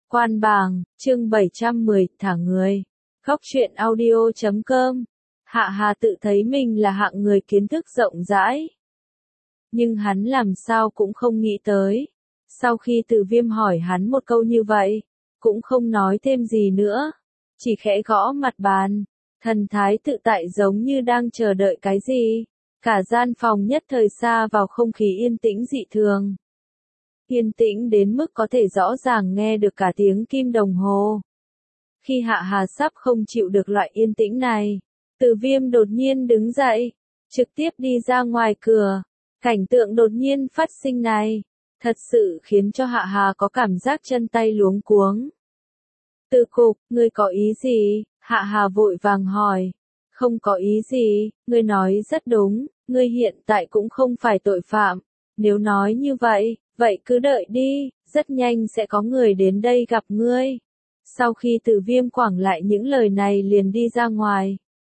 Quan bảng, chương 710, thả người. Góc truyện audio.com. Hạ Hà tự thấy mình là hạng người kiến thức rộng rãi. Nhưng hắn làm sao cũng không nghĩ tới. Sau khi Từ Viêm hỏi hắn một câu như vậy, cũng không nói thêm gì nữa. Chỉ khẽ gõ mặt bàn. Thần thái tự tại giống như đang chờ đợi cái gì. Cả gian phòng nhất thời xa vào không khí yên tĩnh dị thường. Yên tĩnh đến mức có thể rõ ràng nghe được cả tiếng kim đồng hồ. Khi Hạ Hà sắp không chịu được loại yên tĩnh này, Từ Viêm đột nhiên đứng dậy, trực tiếp đi ra ngoài cửa. Cảnh tượng đột nhiên phát sinh này, thật sự khiến cho Hạ Hà có cảm giác chân tay luống cuống. Từ Cục, ngươi có ý gì? Hạ Hà vội vàng hỏi. Không có ý gì, ngươi nói rất đúng, ngươi hiện tại cũng không phải tội phạm. Nếu nói như vậy, vậy cứ đợi đi, rất nhanh sẽ có người đến đây gặp ngươi. Sau khi Từ Viêm quẳng lại những lời này liền đi ra ngoài.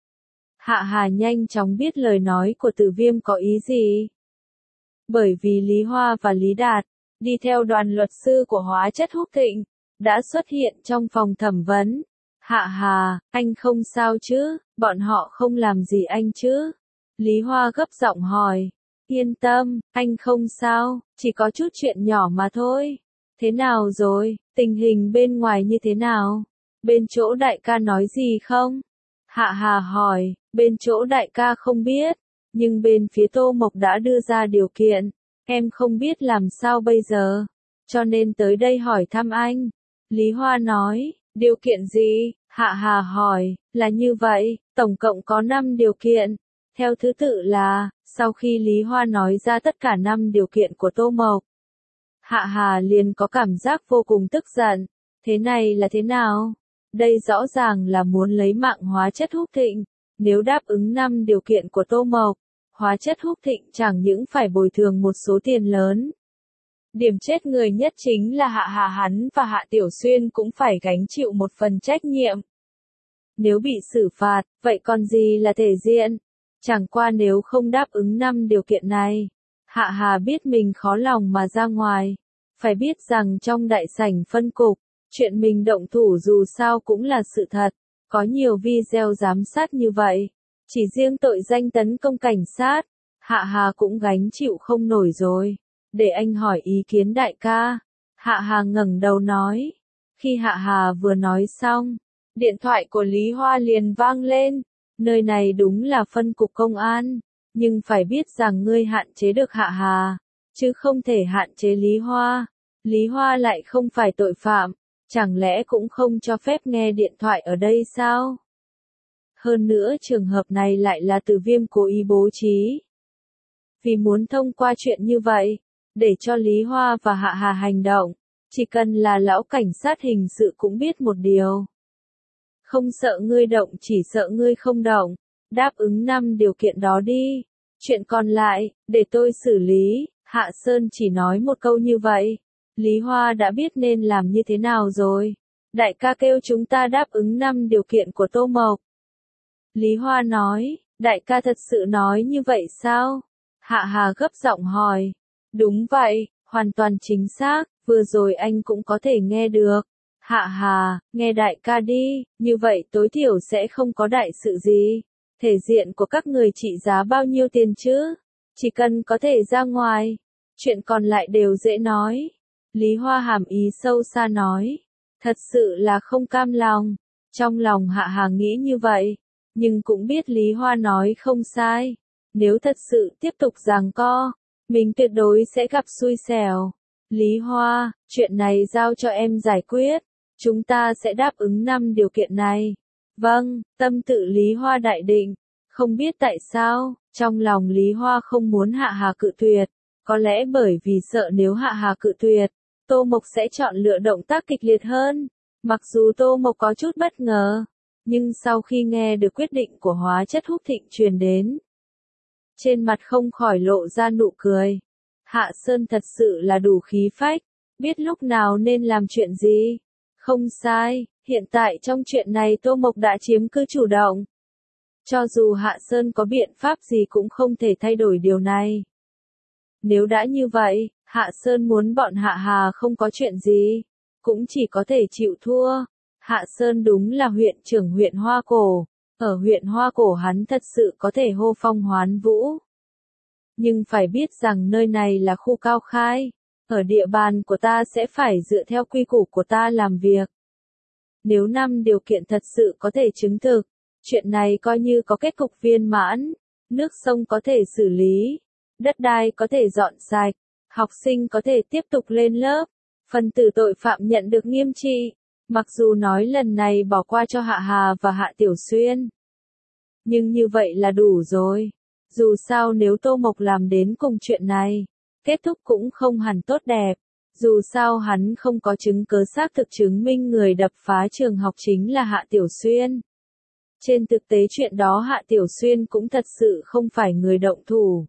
Hạ Hà nhanh chóng biết lời nói của Từ Viêm có ý gì. Bởi vì Lý Hoa và Lý Đạt, đi theo đoàn luật sư của Hóa Chất Húc Thịnh, đã xuất hiện trong phòng thẩm vấn. Hạ Hà, anh không sao chứ, bọn họ không làm gì anh chứ? Lý Hoa gấp giọng hỏi. Yên tâm, anh không sao, chỉ có chút chuyện nhỏ mà thôi. Thế nào rồi, tình hình bên ngoài như thế nào? Bên chỗ đại ca nói gì không? Hạ Hà hỏi, bên chỗ đại ca không biết, nhưng bên phía Tô Mộc đã đưa ra điều kiện, em không biết làm sao bây giờ, cho nên tới đây hỏi thăm anh. Lý Hoa nói, điều kiện gì? Hạ Hà hỏi, là như vậy, tổng cộng có 5 điều kiện. Theo thứ tự là, sau khi Lý Hoa nói ra tất cả 5 điều kiện của Tô Mộc, Hạ Hà liền có cảm giác vô cùng tức giận. Thế này là thế nào? Đây rõ ràng là muốn lấy mạng Hóa Chất Húc Thịnh. Nếu đáp ứng 5 điều kiện của Tô Mộc, Hóa Chất Húc Thịnh chẳng những phải bồi thường một số tiền lớn. Điểm chết người nhất chính là Hạ Hà hắn và Hạ Tiểu Xuyên cũng phải gánh chịu một phần trách nhiệm. Nếu bị xử phạt, vậy còn gì là thể diện? Chẳng qua nếu không đáp ứng 5 điều kiện này, Hạ Hà biết mình khó lòng mà ra ngoài. Phải biết rằng trong đại sảnh phân cục, chuyện mình động thủ dù sao cũng là sự thật. Có nhiều video giám sát như vậy. Chỉ riêng tội danh tấn công cảnh sát, Hạ Hà cũng gánh chịu không nổi rồi. Để anh hỏi ý kiến đại ca. Hạ Hà ngẩng đầu nói. Khi Hạ Hà vừa nói xong, điện thoại của Lý Hoa liền vang lên. Nơi này đúng là phân cục công an, nhưng phải biết rằng ngươi hạn chế được Hạ Hà, chứ không thể hạn chế Lý Hoa. Lý Hoa lại không phải tội phạm, chẳng lẽ cũng không cho phép nghe điện thoại ở đây sao? Hơn nữa trường hợp này lại là Từ Viêm cố ý bố trí. Vì muốn thông qua chuyện như vậy, để cho Lý Hoa và Hạ Hà hành động, chỉ cần là lão cảnh sát hình sự cũng biết một điều. Không sợ ngươi động chỉ sợ ngươi không động, đáp ứng 5 điều kiện đó đi. Chuyện còn lại, để tôi xử lý. Hạ Sơn chỉ nói một câu như vậy. Lý Hoa đã biết nên làm như thế nào rồi. Đại ca kêu chúng ta đáp ứng 5 điều kiện của Tô Mộc. Lý Hoa nói, đại ca thật sự nói như vậy sao? Hạ Hà gấp giọng hỏi. Đúng vậy, hoàn toàn chính xác, vừa rồi anh cũng có thể nghe được. Hạ Hà, nghe đại ca đi, như vậy tối thiểu sẽ không có đại sự gì. Thể diện của các người trị giá bao nhiêu tiền chứ? Chỉ cần có thể ra ngoài, chuyện còn lại đều dễ nói. Lý Hoa hàm ý sâu xa nói. Thật sự là không cam lòng. Trong lòng Hạ Hà nghĩ như vậy, nhưng cũng biết Lý Hoa nói không sai. Nếu thật sự tiếp tục giằng co, mình tuyệt đối sẽ gặp xui xẻo. Lý Hoa, chuyện này giao cho em giải quyết. Chúng ta sẽ đáp ứng 5 điều kiện này. Vâng, tâm tự Lý Hoa đại định. Không biết tại sao, trong lòng Lý Hoa không muốn Hạ Hà cự tuyệt. Có lẽ bởi vì sợ nếu Hạ Hà cự tuyệt, Tô Mộc sẽ chọn lựa động tác kịch liệt hơn. Mặc dù Tô Mộc có chút bất ngờ, nhưng sau khi nghe được quyết định của Hóa Chất Húc Thịnh truyền đến, trên mặt không khỏi lộ ra nụ cười. Hạ Sơn thật sự là đủ khí phách, biết lúc nào nên làm chuyện gì. Không sai, hiện tại trong chuyện này Tô Mộc đã chiếm cứ chủ động. Cho dù Hạ Sơn có biện pháp gì cũng không thể thay đổi điều này. Nếu đã như vậy, Hạ Sơn muốn bọn Hạ Hà không có chuyện gì, cũng chỉ có thể chịu thua. Hạ Sơn đúng là huyện trưởng huyện Hoa Cổ, ở huyện Hoa Cổ hắn thật sự có thể hô phong hoán vũ. Nhưng phải biết rằng nơi này là khu cao khai, ở địa bàn của ta sẽ phải dựa theo quy củ của ta làm việc. Nếu 5 điều kiện thật sự có thể chứng thực, chuyện này coi như có kết cục viên mãn, nước sông có thể xử lý, đất đai có thể dọn sạch, học sinh có thể tiếp tục lên lớp, phần tử tội phạm nhận được nghiêm trị. Mặc dù nói lần này bỏ qua cho Hạ Hà và Hạ Tiểu Xuyên, nhưng như vậy là đủ rồi. Dù sao nếu Tô Mộc làm đến cùng chuyện này, kết thúc cũng không hẳn tốt đẹp. Dù sao hắn không có chứng cứ xác thực chứng minh người đập phá trường học chính là Hạ Tiểu Xuyên. Trên thực tế chuyện đó Hạ Tiểu Xuyên cũng thật sự không phải người động thủ.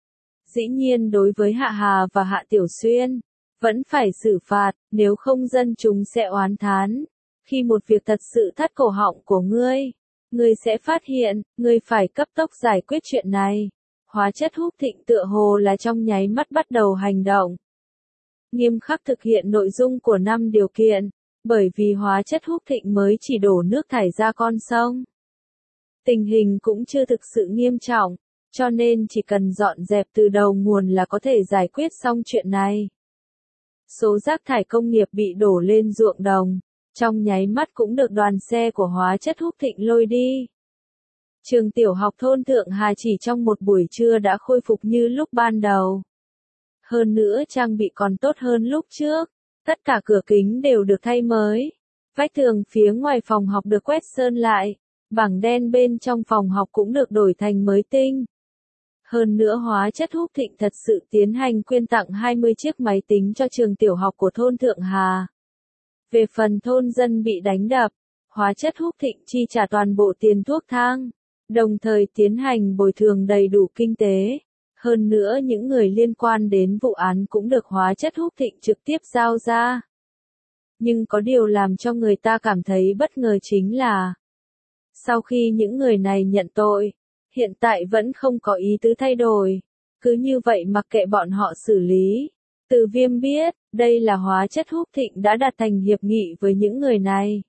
Dĩ nhiên đối với Hạ Hà và Hạ Tiểu Xuyên, vẫn phải xử phạt, nếu không dân chúng sẽ oán thán. Khi một việc thật sự thắt cổ họng của ngươi sẽ phát hiện, ngươi phải cấp tốc giải quyết chuyện này. Hóa chất hút thịnh tựa hồ là trong nháy mắt bắt đầu hành động. Nghiêm khắc thực hiện nội dung của 5 điều kiện, bởi vì hóa chất hút thịnh mới chỉ đổ nước thải ra con sông. Tình hình cũng chưa thực sự nghiêm trọng, cho nên chỉ cần dọn dẹp từ đầu nguồn là có thể giải quyết xong chuyện này. Số rác thải công nghiệp bị đổ lên ruộng đồng, trong nháy mắt cũng được đoàn xe của hóa chất hút thịnh lôi đi. Trường tiểu học thôn Thượng Hà chỉ trong một buổi trưa đã khôi phục như lúc ban đầu. Hơn nữa trang bị còn tốt hơn lúc trước, tất cả cửa kính đều được thay mới. Vách tường phía ngoài phòng học được quét sơn lại, bảng đen bên trong phòng học cũng được đổi thành mới tinh. Hơn nữa hóa chất hút thịnh thật sự tiến hành quyên tặng 20 chiếc máy tính cho trường tiểu học của thôn Thượng Hà. Về phần thôn dân bị đánh đập, hóa chất hút thịnh chi trả toàn bộ tiền thuốc thang, đồng thời tiến hành bồi thường đầy đủ kinh tế. Hơn nữa những người liên quan đến vụ án cũng được hóa chất hút thịnh trực tiếp giao ra. Nhưng có điều làm cho người ta cảm thấy bất ngờ chính là, sau khi những người này nhận tội, hiện tại vẫn không có ý tứ thay đổi, cứ như vậy mặc kệ bọn họ xử lý. Từ Viêm biết, đây là hóa chất hút thịnh đã đạt thành hiệp nghị với những người này.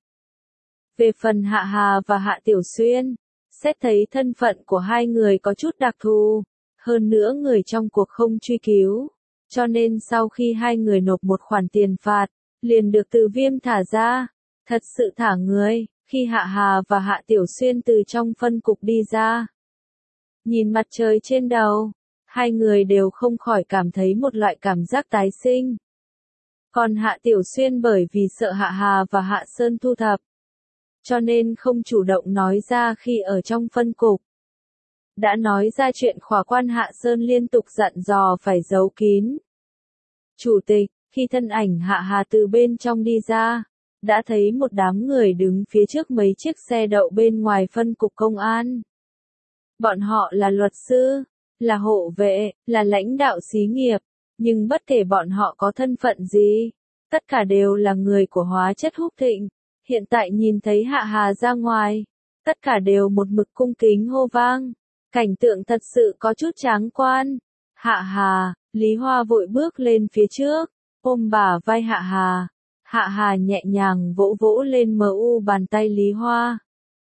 Về phần Hạ Hà và Hạ Tiểu Xuyên, xét thấy thân phận của hai người có chút đặc thù, hơn nữa người trong cuộc không truy cứu, cho nên sau khi hai người nộp một khoản tiền phạt, liền được Từ Viêm thả ra. Thật sự thả người, khi Hạ Hà và Hạ Tiểu Xuyên từ trong phân cục đi ra, nhìn mặt trời trên đầu, hai người đều không khỏi cảm thấy một loại cảm giác tái sinh. Còn Hạ Tiểu Xuyên bởi vì sợ Hạ Hà và Hạ Sơn thu thập, cho nên không chủ động nói ra khi ở trong phân cục. Đã nói ra chuyện khỏa quan Hạ Sơn liên tục dặn dò phải giấu kín. Chủ tịch, khi thân ảnh Hạ Hà từ bên trong đi ra, đã thấy một đám người đứng phía trước mấy chiếc xe đậu bên ngoài phân cục công an. Bọn họ là luật sư, là hộ vệ, là lãnh đạo xí nghiệp, nhưng bất kể bọn họ có thân phận gì, tất cả đều là người của hóa chất hút thịnh. Hiện tại nhìn thấy Hạ Hà ra ngoài, tất cả đều một mực cung kính hô vang. Cảnh tượng thật sự có chút tráng quan. Hạ Hà, Lý Hoa vội bước lên phía trước, ôm bả vai Hạ Hà. Hạ Hà nhẹ nhàng vỗ vỗ lên bàn tay Lý Hoa.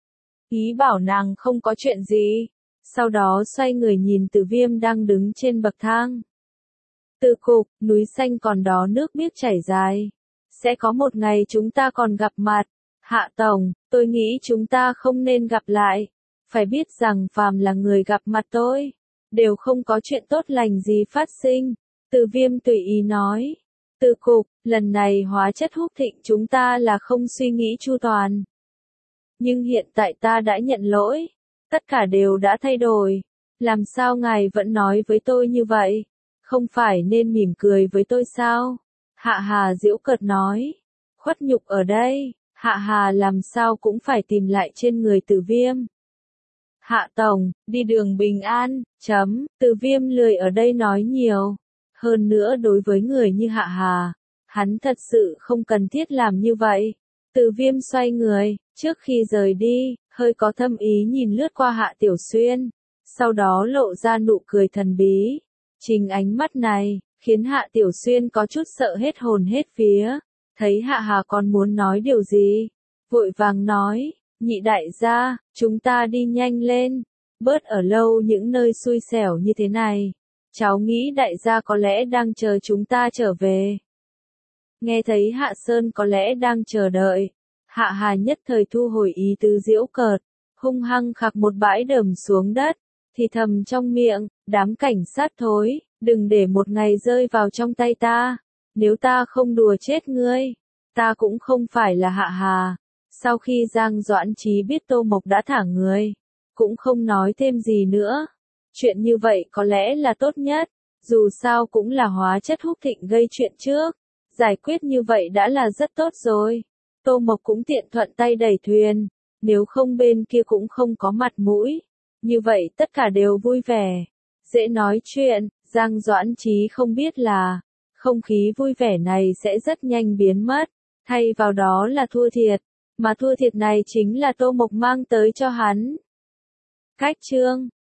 Ý bảo nàng không có chuyện gì. Sau đó xoay người nhìn Từ Viêm đang đứng trên bậc thang. Từ cục, núi xanh còn đó nước biếc chảy dài. Sẽ có một ngày chúng ta còn gặp mặt. Hạ Tổng, tôi nghĩ chúng ta không nên gặp lại. Phải biết rằng phàm là người gặp mặt tôi, đều không có chuyện tốt lành gì phát sinh. Từ Viêm tùy ý nói. Từ cục, lần này hóa chất hút thịnh chúng ta là không suy nghĩ chu toàn. Nhưng hiện tại ta đã nhận lỗi. Tất cả đều đã thay đổi. Làm sao ngài vẫn nói với tôi như vậy? Không phải nên mỉm cười với tôi sao? Hạ Hà giễu cợt nói. Khuất nhục ở đây, Hạ Hà làm sao cũng phải tìm lại trên người Từ Viêm. Hạ Tổng, đi đường bình an, Từ Viêm lười ở đây nói nhiều. Hơn nữa đối với người như Hạ Hà, hắn thật sự không cần thiết làm như vậy. Từ Viêm xoay người, trước khi rời đi, hơi có thâm ý nhìn lướt qua Hạ Tiểu Xuyên, sau đó lộ ra nụ cười thần bí. Chính ánh mắt này, khiến Hạ Tiểu Xuyên có chút sợ hết hồn hết vía. Thấy Hạ Hà còn muốn nói điều gì, vội vàng nói, nhị đại gia, chúng ta đi nhanh lên, bớt ở lâu những nơi xui xẻo như thế này. Cháu nghĩ đại gia có lẽ đang chờ chúng ta trở về. Nghe thấy Hạ Sơn có lẽ đang chờ đợi, Hạ Hà nhất thời thu hồi ý tứ giễu cợt, hung hăng khạc một bãi đờm xuống đất, thì thầm trong miệng, đám cảnh sát thối, đừng để một ngày rơi vào trong tay ta, nếu ta không đùa chết ngươi, ta cũng không phải là Hạ Hà. Sau khi Giang Doãn Trí biết Tô Mộc đã thả người, cũng không nói thêm gì nữa. Chuyện như vậy có lẽ là tốt nhất, dù sao cũng là Hóa Chất Húc Thịnh gây chuyện trước, giải quyết như vậy đã là rất tốt rồi. Tô Mộc cũng tiện thuận tay đẩy thuyền, nếu không bên kia cũng không có mặt mũi. Như vậy tất cả đều vui vẻ, dễ nói chuyện. Giang Doãn Trí không biết là, không khí vui vẻ này sẽ rất nhanh biến mất, thay vào đó là thua thiệt, mà thua thiệt này chính là Tô Mộc mang tới cho hắn. Cách chương